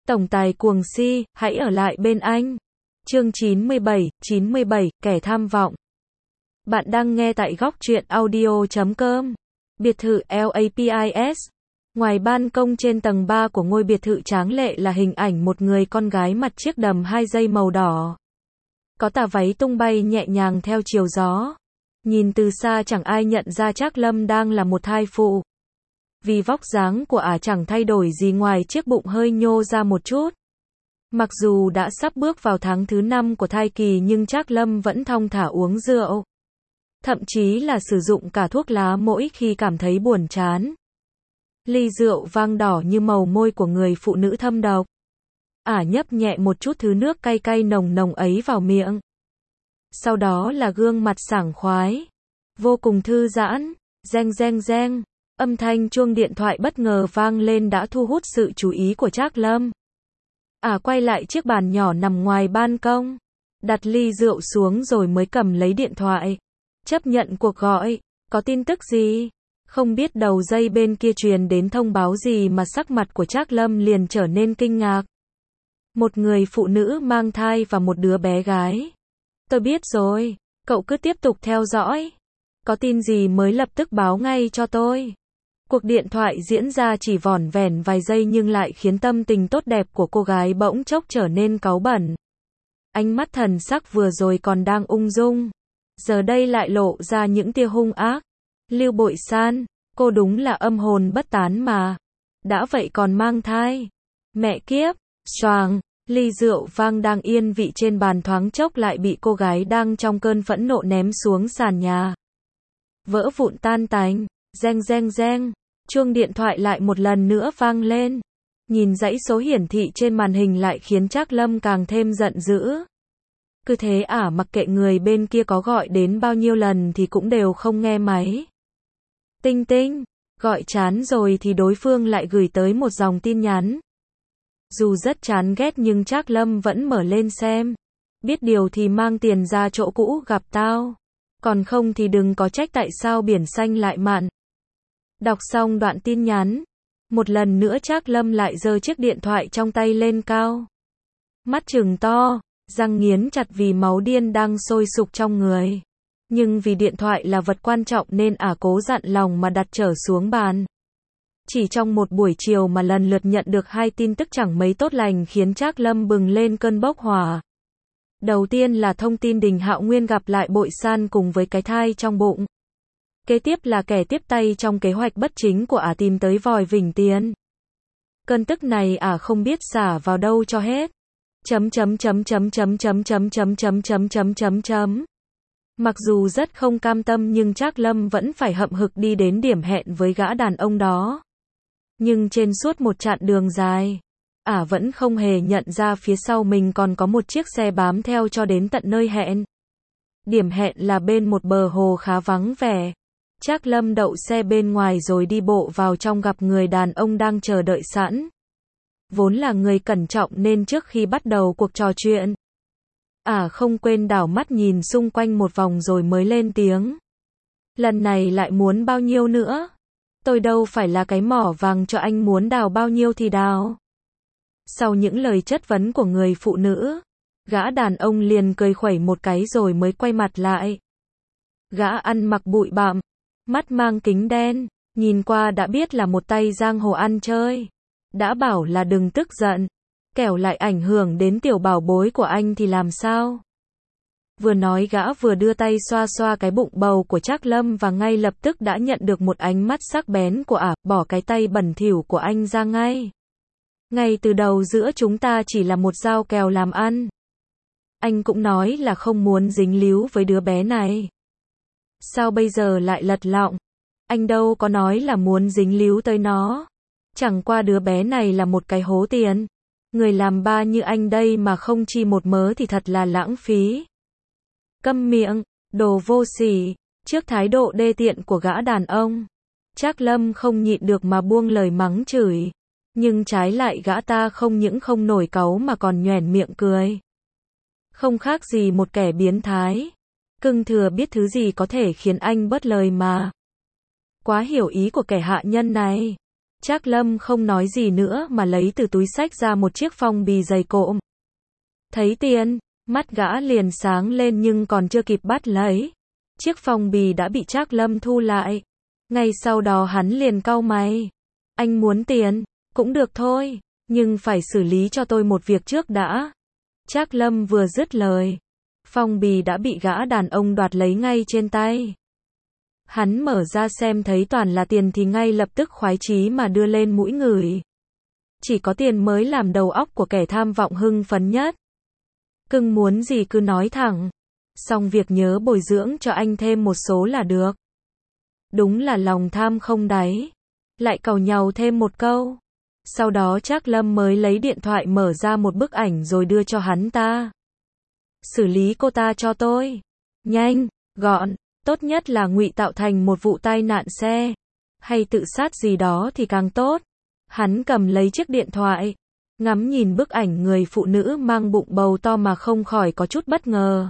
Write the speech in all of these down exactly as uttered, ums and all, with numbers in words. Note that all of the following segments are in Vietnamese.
Tổng tài cuồng si, hãy ở lại bên anh. Chương chín mươi bảy, chín mươi bảy, kẻ tham vọng. Bạn đang nghe tại góc truyện audio chấm com. Biệt thự Lapis. Ngoài ban công trên tầng ba của ngôi biệt thự tráng lệ là hình ảnh một người con gái mặc chiếc đầm hai dây màu đỏ. Có tà váy tung bay nhẹ nhàng theo chiều gió. Nhìn từ xa chẳng ai nhận ra Trác Lâm đang là một thai phụ. Vì vóc dáng của ả chẳng thay đổi gì ngoài chiếc bụng hơi nhô ra một chút. Mặc dù đã sắp bước vào tháng thứ năm của thai kỳ nhưng Trác Lâm vẫn thong thả uống rượu. Thậm chí là sử dụng cả thuốc lá mỗi khi cảm thấy buồn chán. Ly rượu vang đỏ như màu môi của người phụ nữ thâm độc. Ả nhấp nhẹ một chút thứ nước cay cay nồng nồng ấy vào miệng. Sau đó là gương mặt sảng khoái. Vô cùng thư giãn. Reng reng reng. Âm thanh chuông điện thoại bất ngờ vang lên đã thu hút sự chú ý của Trác Lâm. Ả quay lại chiếc bàn nhỏ nằm ngoài ban công. Đặt ly rượu xuống rồi mới cầm lấy điện thoại. Chấp nhận cuộc gọi. Có tin tức gì? Không biết đầu dây bên kia truyền đến thông báo gì mà sắc mặt của Trác Lâm liền trở nên kinh ngạc. Một người phụ nữ mang thai và một đứa bé gái. Tôi biết rồi. Cậu cứ tiếp tục theo dõi. Có tin gì mới lập tức báo ngay cho tôi. Cuộc điện thoại diễn ra chỉ vỏn vẹn vài giây nhưng lại khiến tâm tình tốt đẹp của cô gái bỗng chốc trở nên cáu bẩn. Ánh mắt thần sắc vừa rồi còn đang ung dung. Giờ đây lại lộ ra những tia hung ác. Lưu Bội San, cô đúng là âm hồn bất tán mà. Đã vậy còn mang thai. Mẹ kiếp, xoàng, ly rượu vang đang yên vị trên bàn thoáng chốc lại bị cô gái đang trong cơn phẫn nộ ném xuống sàn nhà. Vỡ vụn tan tành, reng reng reng, chuông điện thoại lại một lần nữa vang lên. Nhìn dãy số hiển thị trên màn hình lại khiến Trác Lâm càng thêm giận dữ. Cứ thế ả mặc kệ người bên kia có gọi đến bao nhiêu lần thì cũng đều không nghe máy. Tinh tinh, gọi chán rồi thì đối phương lại gửi tới một dòng tin nhắn. Dù rất chán ghét nhưng Trác Lâm vẫn mở lên xem. Biết điều thì mang tiền ra chỗ cũ gặp tao. Còn không thì đừng có trách tại sao biển xanh lại mặn. Đọc xong đoạn tin nhắn. Một lần nữa Trác Lâm lại giơ chiếc điện thoại trong tay lên cao. Mắt trừng to, răng nghiến chặt vì máu điên đang sôi sục trong người. Nhưng vì điện thoại là vật quan trọng nên ả cố dặn lòng mà đặt trở xuống bàn. Chỉ trong một buổi chiều mà lần lượt nhận được hai tin tức chẳng mấy tốt lành khiến Trác Lâm bừng lên cơn bốc hỏa. Đầu tiên là thông tin Đình Hạo Nguyên gặp lại Bội San cùng với cái thai trong bụng. Kế tiếp là kẻ tiếp tay trong kế hoạch bất chính của ả tìm tới vòi vỉnh tiền. Cơn tức này ả không biết xả vào đâu cho hết. Chấm chấm chấm chấm chấm chấm chấm chấm chấm chấm chấm chấm chấm. Mặc dù rất không cam tâm nhưng Trác Lâm vẫn phải hậm hực đi đến điểm hẹn với gã đàn ông đó. Nhưng trên suốt một chặng đường dài, ả vẫn không hề nhận ra phía sau mình còn có một chiếc xe bám theo cho đến tận nơi hẹn. Điểm hẹn là bên một bờ hồ khá vắng vẻ. Trác Lâm đậu xe bên ngoài rồi đi bộ vào trong gặp người đàn ông đang chờ đợi sẵn. Vốn là người cẩn trọng nên trước khi bắt đầu cuộc trò chuyện, ả không quên đảo mắt nhìn xung quanh một vòng rồi mới lên tiếng. Lần này lại muốn bao nhiêu nữa? Tôi đâu phải là cái mỏ vàng cho anh muốn đào bao nhiêu thì đào. Sau những lời chất vấn của người phụ nữ, gã đàn ông liền cười khuẩy một cái rồi mới quay mặt lại. Gã ăn mặc bụi bặm, mắt mang kính đen, nhìn qua đã biết là một tay giang hồ ăn chơi. Đã bảo là đừng tức giận, kẻo lại ảnh hưởng đến tiểu bảo bối của anh thì làm sao? Vừa nói gã vừa đưa tay xoa xoa cái bụng bầu của Trác Lâm và ngay lập tức đã nhận được một ánh mắt sắc bén của ả, bỏ cái tay bẩn thỉu của anh ra ngay. Ngay từ đầu giữa chúng ta chỉ là một giao kèo làm ăn. Anh cũng nói là không muốn dính líu với đứa bé này. Sao bây giờ lại lật lọng? Anh đâu có nói là muốn dính líu tới nó. Chẳng qua đứa bé này là một cái hố tiền. Người làm ba như anh đây mà không chi một mớ thì thật là lãng phí. Câm miệng, đồ vô sỉ. Trước thái độ đê tiện của gã đàn ông, Trác Lâm không nhịn được mà buông lời mắng chửi. Nhưng trái lại gã ta không những không nổi cáu mà còn nhoẻn miệng cười. Không khác gì một kẻ biến thái. Cưng thừa biết thứ gì có thể khiến anh bớt lời mà. Quá hiểu ý của kẻ hạ nhân này. Trác Lâm không nói gì nữa mà lấy từ túi xách ra một chiếc phong bì dày cộm. Thấy tiền, mắt gã liền sáng lên nhưng còn chưa kịp bắt lấy. Chiếc phong bì đã bị Trác Lâm thu lại. Ngay sau đó hắn liền cau mày. Anh muốn tiền, cũng được thôi, nhưng phải xử lý cho tôi một việc trước đã. Trác Lâm vừa dứt lời, phong bì đã bị gã đàn ông đoạt lấy ngay trên tay. Hắn mở ra xem thấy toàn là tiền thì ngay lập tức khoái chí mà đưa lên mũi ngửi. Chỉ có tiền mới làm đầu óc của kẻ tham vọng hưng phấn nhất. Cưng muốn gì cứ nói thẳng. Xong việc nhớ bồi dưỡng cho anh thêm một số là được. Đúng là lòng tham không đáy. Lại càu nhàu thêm một câu. Sau đó Trác Lâm mới lấy điện thoại mở ra một bức ảnh rồi đưa cho hắn ta. Xử lý cô ta cho tôi. Nhanh, gọn, tốt nhất là ngụy tạo thành một vụ tai nạn xe. Hay tự sát gì đó thì càng tốt. Hắn cầm lấy chiếc điện thoại. Ngắm nhìn bức ảnh người phụ nữ mang bụng bầu to mà không khỏi có chút bất ngờ.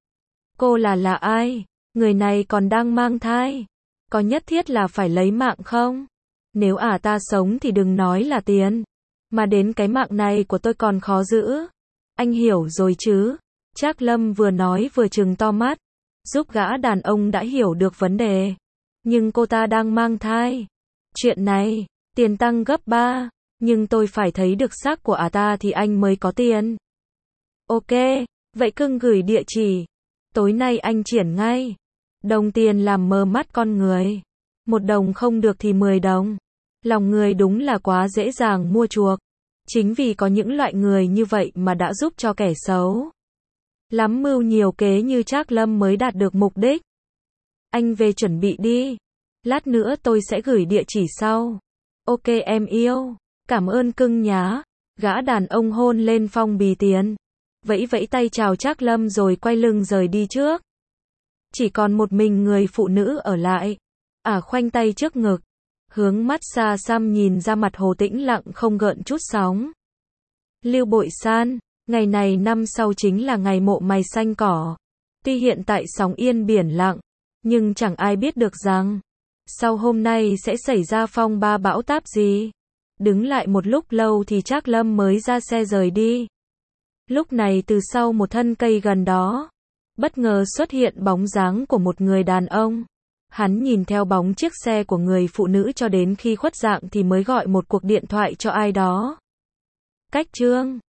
Cô là là ai? Người này còn đang mang thai. Có nhất thiết là phải lấy mạng không? Nếu ả ta sống thì đừng nói là tiền. Mà đến cái mạng này của tôi còn khó giữ. Anh hiểu rồi chứ? Trác Lâm vừa nói vừa trừng to mắt. Giúp gã đàn ông đã hiểu được vấn đề. Nhưng cô ta đang mang thai. Chuyện này, tiền tăng gấp ba. Nhưng tôi phải thấy được xác của ả ta thì anh mới có tiền. Ok, vậy cưng gửi địa chỉ. Tối nay anh triển ngay. Đồng tiền làm mờ mắt con người. Một đồng không được thì mười đồng. Lòng người đúng là quá dễ dàng mua chuộc. Chính vì có những loại người như vậy mà đã giúp cho kẻ xấu lắm mưu nhiều kế như Trác Lâm mới đạt được mục đích. Anh về chuẩn bị đi. Lát nữa tôi sẽ gửi địa chỉ sau. Ok em yêu. Cảm ơn cưng nhá. Gã đàn ông hôn lên phong bì tiền. Vẫy vẫy tay chào Trác Lâm rồi quay lưng rời đi trước. Chỉ còn một mình người phụ nữ ở lại. Ả khoanh tay trước ngực. Hướng mắt xa xăm nhìn ra mặt hồ tĩnh lặng không gợn chút sóng. Lưu Bội San, ngày này năm sau chính là ngày mộ mày xanh cỏ. Tuy hiện tại sóng yên biển lặng, nhưng chẳng ai biết được rằng, sau hôm nay sẽ xảy ra phong ba bão táp gì. Đứng lại một lúc lâu thì Trác Lâm mới ra xe rời đi. Lúc này từ sau một thân cây gần đó, bất ngờ xuất hiện bóng dáng của một người đàn ông. Hắn nhìn theo bóng chiếc xe của người phụ nữ cho đến khi khuất dạng thì mới gọi một cuộc điện thoại cho ai đó. Cách chương